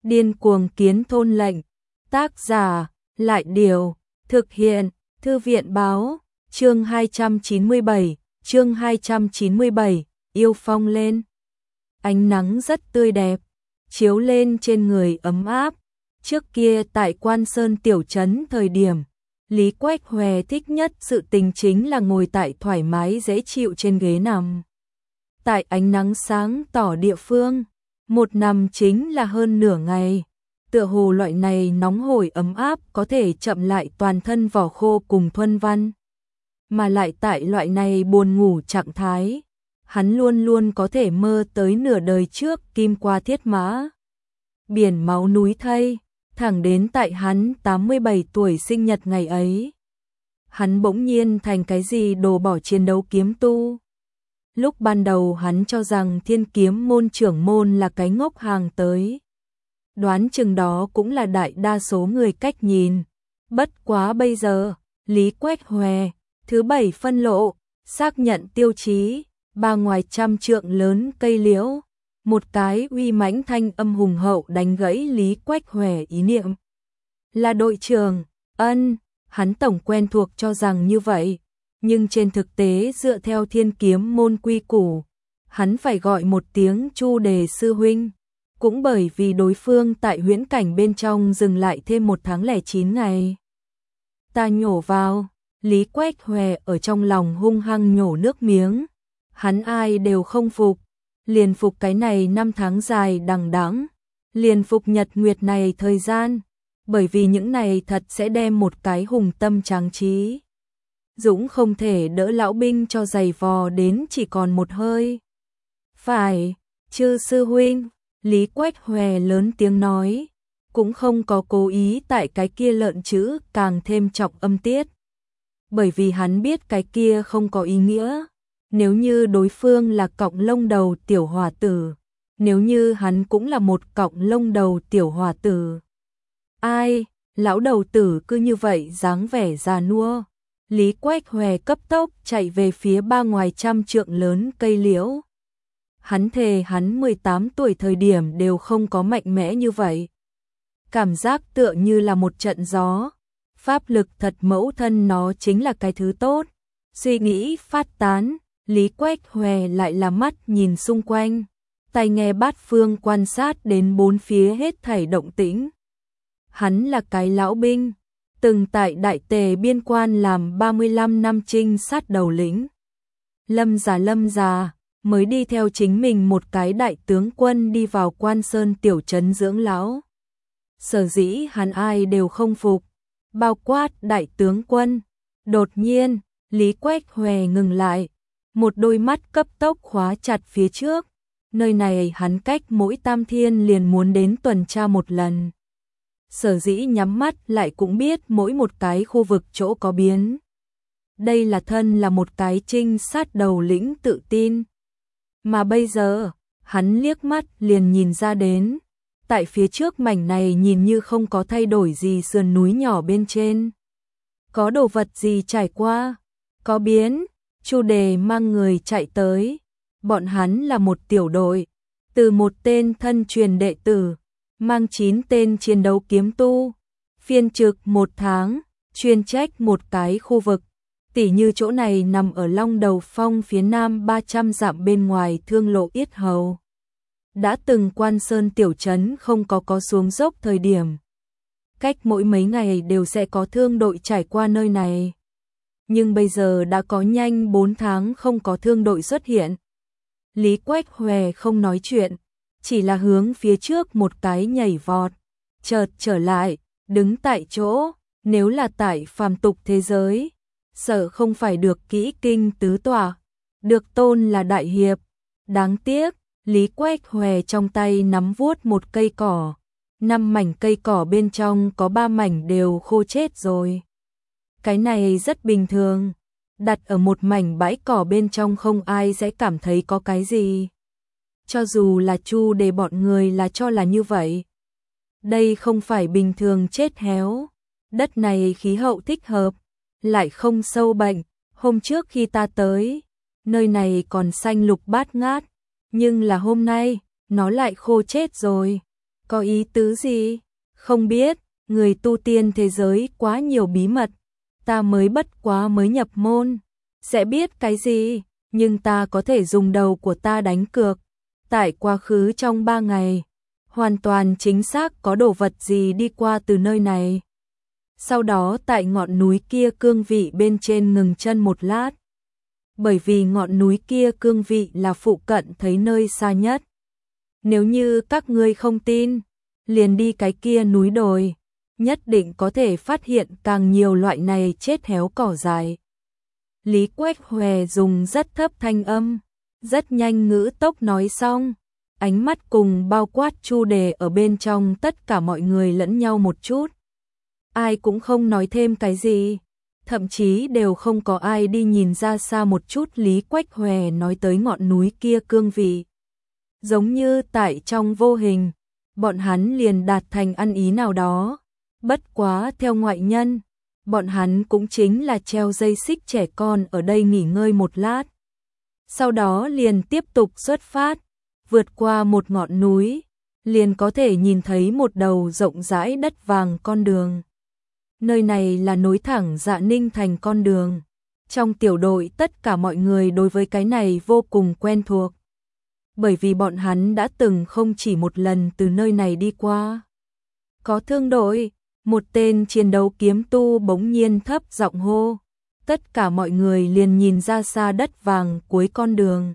Điên cuồng kiến thôn lệnh. Tác giả, Lại Điều. Thực hiện, Thư viện Báo. Chương 297, yêu phong lên. Ánh nắng rất tươi đẹp, chiếu lên trên người ấm áp. Trước kia tại Quan Sơn tiểu trấn thời điểm, Lý Quách Hòe thích nhất sự tình chính là ngồi tại thoải mái dễ chịu trên ghế nằm. Tại ánh nắng sáng tỏ địa phương, một nằm chính là hơn nửa ngày. Tựa hồ loại này nóng hổi ấm áp có thể chậm lại toàn thân vỏ khô cùng thuần văn. Mà lại tại loại này buồn ngủ trạng thái, hắn luôn luôn có thể mơ tới nửa đời trước kim qua thiết mã. Biển máu núi thây, thẳng đến tại hắn 87 tuổi sinh nhật ngày ấy. Hắn bỗng nhiên thành cái gì đồ bỏ chiến đấu kiếm tu. Lúc ban đầu hắn cho rằng Thiên Kiếm môn trưởng môn là cái ngốc hàng tới. Đoán chừng đó cũng là đại đa số người cách nhìn. Bất quá bây giờ, Lý Quách Hòe, thứ 7 phân lộ, xác nhận tiêu chí, ba ngoài trăm trượng lớn cây liễu. Một cái uy mãnh thanh âm hùng hậu đánh gãy Lý Quách Hòe ý niệm. Là đội trưởng, ân, hắn tổng quen thuộc cho rằng như vậy. Nhưng trên thực tế dựa theo Thiên Kiếm môn quy củ, hắn phải gọi một tiếng Chu Đề sư huynh. Cũng bởi vì đối phương tại huyễn cảnh bên trong dừng lại thêm 1 tháng 09 ngày. Ta nhổ vào, Lý Quách Hòe ở trong lòng hung hăng nhổ nước miếng. Hắn ai đều không phục, liền phục cái này 5 tháng dài đằng đẵng, liền phục nhật nguyệt này thời gian, bởi vì những này thật sẽ đem một cái hùng tâm tráng trí. Dũng không thể đỡ lão binh cho giày vò đến chỉ còn một hơi. Phải, chư sư huynh, Lý Quách Hòe lớn tiếng nói, cũng không có cố ý tại cái kia lợn chữ càng thêm trọng âm tiết. Bởi vì hắn biết cái kia không có ý nghĩa. Nếu như đối phương là cọng lông đầu tiểu hòa tử, nếu như hắn cũng là một cọng lông đầu tiểu hòa tử. Ai, lão đầu tử cứ như vậy dáng vẻ già nua. Lý Quách Hòe cấp tốc chạy về phía ba ngoài trăm trượng lớn cây liễu. Hắn thề hắn 18 tuổi thời điểm đều không có mạnh mẽ như vậy. Cảm giác tựa như là một trận gió. Pháp lực thật mẫu thân nó chính là cái thứ tốt. Suy nghĩ phát tán, Lý Quách Hòe lại là mắt nhìn xung quanh, tai nghe bát phương quan sát đến bốn phía hết thảy động tĩnh. Hắn là cái lão binh, từng tại Đại Tề biên quan làm 35 năm trinh sát đầu lĩnh. Lâm già, mới đi theo chính mình một cái đại tướng quân đi vào Quan Sơn tiểu trấn dưỡng lão. Sở dĩ hắn ai đều không phục, bao quát đại tướng quân. Đột nhiên, Lý Quách Hòe ngừng lại, một đôi mắt cấp tốc khóa chặt phía trước. Nơi này hắn cách mỗi tam thiên liền muốn đến tuần tra một lần. Sở dĩ nhắm mắt lại cũng biết mỗi một cái khu vực chỗ có biến. Đây là thân là một cái trinh sát đầu lĩnh tự tin. Mà bây giờ, hắn liếc mắt liền nhìn ra đến. Tại phía trước mảnh này nhìn như không có thay đổi gì sườn núi nhỏ bên trên. Có đồ vật gì trải qua, có biến. Chu Đề mang người chạy tới. Bọn hắn là một tiểu đội, từ một tên thân truyền đệ tử, mang 9 tên chiến đấu kiếm tu, phiên trực 1 tháng, chuyên trách một cái khu vực. Tỉ như chỗ này nằm ở Long Đầu Phong phía nam 300 dặm bên ngoài Thương Lộ Yết Hầu. Đã từng Quan Sơn tiểu trấn không có xuống dốc thời điểm. Cách mỗi mấy ngày đều sẽ có thương đội trải qua nơi này. Nhưng bây giờ đã có nhanh 4 tháng không có thương đội xuất hiện. Lý Quách Hòe không nói chuyện, chỉ là hướng phía trước một cái nhảy vọt, chợt trở lại, đứng tại chỗ. Nếu là tại phàm tục thế giới, sợ không phải được kỹ kinh tứ tọa, được tôn là đại hiệp. Đáng tiếc, Lý Quách Hòe trong tay nắm vuốt một cây cỏ, 5 mảnh cây cỏ bên trong có 3 mảnh đều khô chết rồi. Cái này rất bình thường, đặt ở một mảnh bãi cỏ bên trong không ai sẽ cảm thấy có cái gì. Cho dù là Chu Đề bọn người là cho là như vậy. Đây không phải bình thường chết héo, đất này khí hậu thích hợp, lại không sâu bệnh. Hôm trước khi ta tới, nơi này còn xanh lục bát ngát, nhưng là hôm nay, nó lại khô chết rồi. Có ý tứ gì? Không biết, người tu tiên thế giới quá nhiều bí mật, ta mới bất quá mới nhập môn, sẽ biết cái gì, nhưng ta có thể dùng đầu của ta đánh cược. Tại quá khứ trong 3 ngày, hoàn toàn chính xác có đồ vật gì đi qua từ nơi này. Sau đó tại ngọn núi kia cương vị bên trên ngừng chân một lát. Bởi vì ngọn núi kia cương vị là phụ cận thấy nơi xa nhất. Nếu như các ngươi không tin, liền đi cái kia núi đồi, nhất định có thể phát hiện càng nhiều loại này chết héo cỏ dại. Lý Quách Hòe dùng rất thấp thanh âm, rất nhanh ngữ tốc nói xong, ánh mắt cùng bao quát Chu Đề ở bên trong tất cả mọi người lẫn nhau một chút. Ai cũng không nói thêm cái gì, thậm chí đều không có ai đi nhìn ra xa một chút Lý Quách Hòe nói tới ngọn núi kia cương vị. Giống như tại trong vô hình, bọn hắn liền đạt thành ăn ý nào đó, bất quá theo ngoại nhân, bọn hắn cũng chính là treo dây xích trẻ con ở đây nghỉ ngơi một lát. Sau đó liền tiếp tục xuất phát, vượt qua một ngọn núi, liền có thể nhìn thấy một đầu rộng rãi đất vàng con đường. Nơi này là nối thẳng Dạ Ninh Thành con đường. Trong tiểu đội tất cả mọi người đối với cái này vô cùng quen thuộc. Bởi vì bọn hắn đã từng không chỉ một lần từ nơi này đi qua. Có thương đội, một tên chiến đấu kiếm tu bỗng nhiên thấp giọng hô. Tất cả mọi người liền nhìn ra xa đất vàng cuối con đường.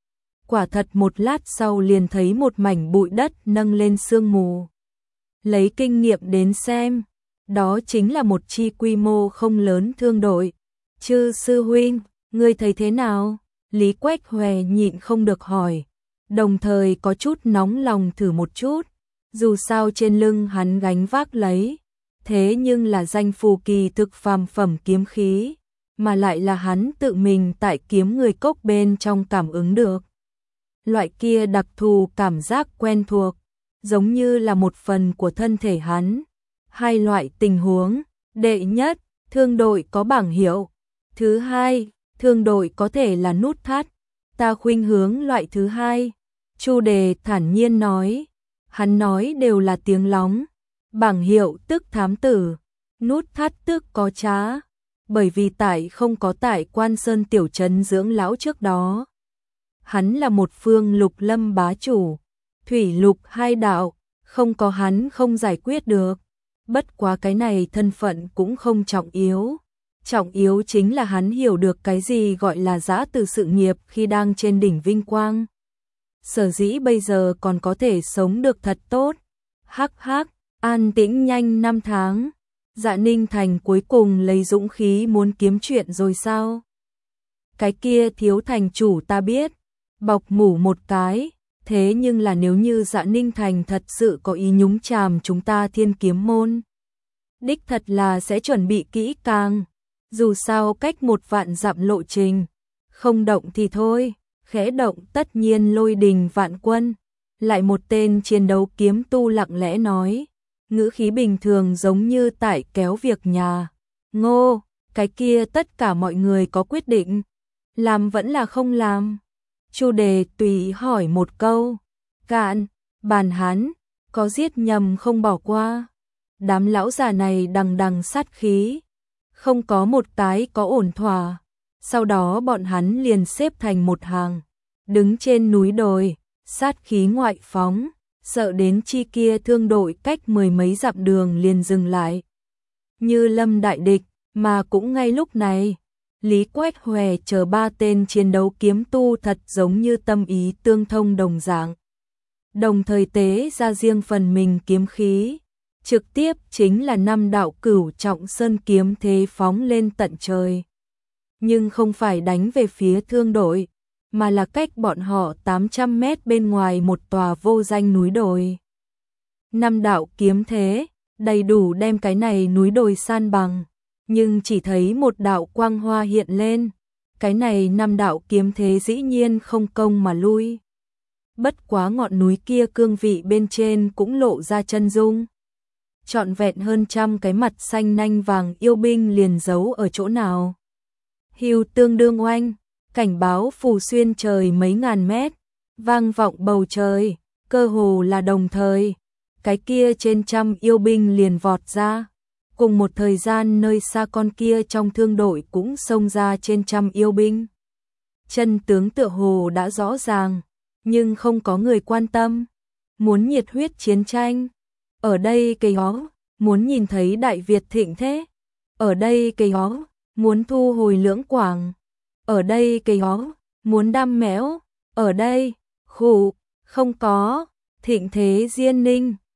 Quả thật một lát sau liền thấy một mảnh bụi đất nâng lên sương mù. Lấy kinh nghiệm đến xem, đó chính là một chi quy mô không lớn thương đội. Chư sư huynh, ngươi thấy thế nào? Lý Quách Hòe nhịn không được hỏi, đồng thời có chút nóng lòng thử một chút, dù sao trên lưng hắn gánh vác lấy, thế nhưng là danh phù kỳ thực phàm phẩm kiếm khí, mà lại là hắn tự mình tại kiếm người cốc bên trong cảm ứng được. Loại kia đặc thù cảm giác quen thuộc, giống như là một phần của thân thể hắn. Hai loại tình huống, đệ nhất, thương đội có bảng hiệu, thứ hai, thương đội có thể là nút thắt, ta khuynh hướng loại thứ hai. Chu Đề thản nhiên nói, hắn nói đều là tiếng lóng, bảng hiệu tức thám tử, nút thắt tức có trá, bởi vì tại không có tại Quan Sơn tiểu trấn dưỡng lão trước đó. Hắn là một phương lục lâm bá chủ, thủy lục hai đạo, không có hắn không giải quyết được. Bất quá cái này thân phận cũng không trọng yếu. Trọng yếu chính là hắn hiểu được cái gì gọi là giã từ sự nghiệp khi đang trên đỉnh vinh quang. Sở dĩ bây giờ còn có thể sống được thật tốt. Hắc hắc, an tĩnh nhanh 5 tháng. Dạ Ninh Thành cuối cùng lấy dũng khí muốn kiếm chuyện rồi sao? Cái kia thiếu thành chủ ta biết, bọc mủ một cái. Thế nhưng là nếu như Dạ Ninh Thành thật sự có ý nhúng chàm chúng ta Thiên Kiếm môn, đích thật là sẽ chuẩn bị kỹ càng. Dù sao cách 1 vạn dặm lộ trình, không động thì thôi, khẽ động tất nhiên lôi đình vạn quân. Lại một tên chiến đấu kiếm tu lặng lẽ nói, ngữ khí bình thường giống như tại kéo việc nhà. Ngô, cái kia tất cả mọi người có quyết định, làm vẫn là không làm? Chu Đề tùy hỏi một câu, cạn, bàn hắn, có giết nhầm không bỏ qua. Đám lão già này đằng đằng sát khí, không có một cái có ổn thỏa. Sau đó bọn hắn liền xếp thành một hàng, đứng trên núi đồi, sát khí ngoại phóng, sợ đến chi kia thương đội cách 10 mấy dặm đường liền dừng lại. Như lâm đại địch, mà cũng ngay lúc này, Lý Quách Hòe chờ 3 tên chiến đấu kiếm tu thật giống như tâm ý tương thông đồng dạng. Đồng thời tế ra riêng phần mình kiếm khí, trực tiếp chính là 5 đạo cửu trọng sơn kiếm thế phóng lên tận trời. Nhưng không phải đánh về phía thương đội, mà là cách bọn họ 800 mét bên ngoài một tòa vô danh núi đồi. 5 đạo kiếm thế, đầy đủ đem cái này núi đồi san bằng. Nhưng chỉ thấy một đạo quang hoa hiện lên, cái này 5 đạo kiếm thế dĩ nhiên không công mà lui. Bất quá ngọn núi kia cương vị bên trên cũng lộ ra chân dung. Trọn vẹn hơn 100 cái mặt xanh nanh vàng yêu binh liền giấu ở chỗ nào. Hưu tương đương oanh, cảnh báo phù xuyên trời mấy ngàn mét, vang vọng bầu trời, cơ hồ là đồng thời. cái kia trên trăm yêu binh liền vọt ra. Cùng một thời gian nơi xa con kia trong thương đội cũng xông ra trên trăm yêu binh. Chân tướng tựa hồ đã rõ ràng, nhưng không có người quan tâm. Muốn nhiệt huyết chiến tranh. Ở đây cây hó, muốn nhìn thấy Đại Việt thịnh thế. Ở đây cây hó, muốn thu hồi Lưỡng Quảng. Ở đây cây hó, muốn đam mẽo. Ở đây, khủ, không có, thịnh thế Diên Ninh.